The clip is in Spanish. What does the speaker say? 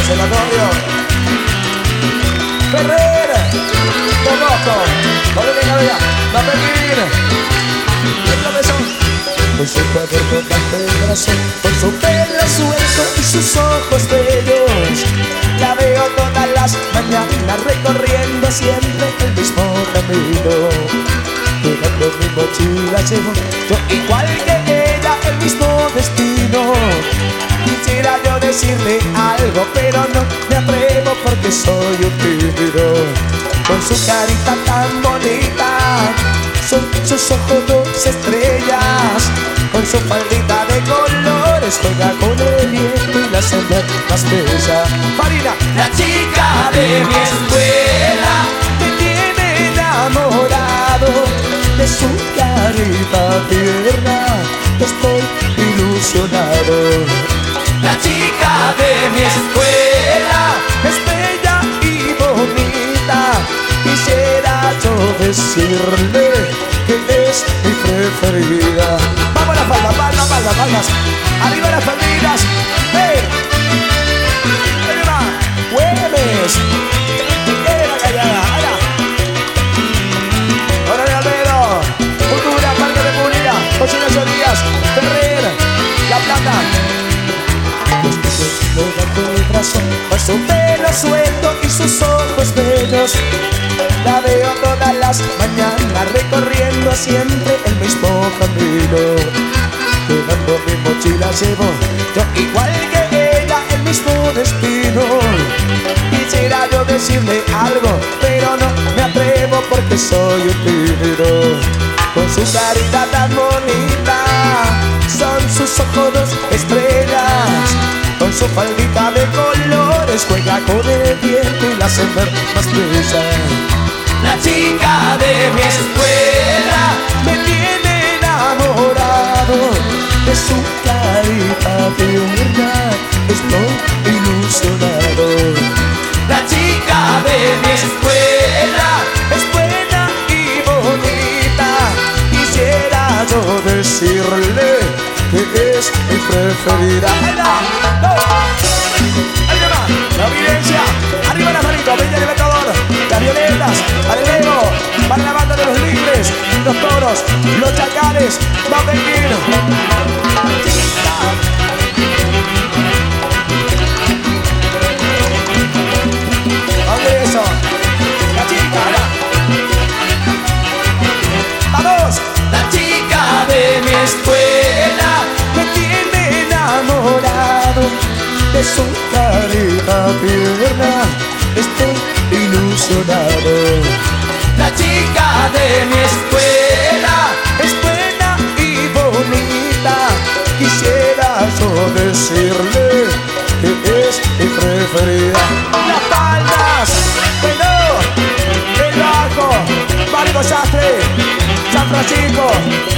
Observatorio Ferrer, Tomoco, Valeria Gavea, Mapelín, el cabezón. Con su cuaderno blanco de brazo, con su pelo suelto y sus ojos bellos, la veo todas las mañanas recorriendo siempre el mismo camino. Llevando mi mochila llevo yo igual que ella el mismo destino. Quisiera yo decirle algo, pero no me atrevo porque soy un tímido. Con su carita tan bonita, son sus ojos dos estrellas. Con su faldita de colores juega con el viento y la sombra más bella. Marina, La chica de mi escuela me tiene enamorado de su carita tierna. Estoy ilusionado. La chica de mi escuela Es bella y bonita. Quisiera yo decirle que es mi preferida. Vamos a la palma, palmas, palmas, palmas. Arriba las palmitas. ¡Hey! ¡Arriba! ¡Güemes! ¡Era callada! ¡Ahora! ¡Ahora de Albedo! Cultura, Parque República, José Díaz, Ferrer, La Plata. Levantó el brazo, con su pelo suelto y sus ojos bellos. La veo todas las mañanas recorriendo siempre el mismo camino. Llevando mi mochila llevo yo igual que ella el mismo destino. Quisiera yo decirle algo, pero no me atrevo porque soy un tímido. Con su carita tan bonita, son sus ojos dos estrellas. Con su faldita de colores juega con el viento y la hace ver más bella. La chica de mi escuela Me tiene enamorado de su carita tierna. Estoy ilusionado. La chica de mi escuela Es buena y bonita. Quisiera yo decirle que es mi preferida. ¡Ahí va! La violencia, arriba las manitos, 20 Libertador, las violetas, al ego, para la banda de los libres, los toros, los chacales, va a venir. ¿Dónde eso? La chica, ¡vamos! La chica de mi escuela Me tiene enamorado de su carita tierna. Estoy ilusionado. La chica de mi escuela Es buena y bonita. Quisiera yo decirle que es mi preferida. Las palmas, pero el bajo, Marco Sastre, San Francisco.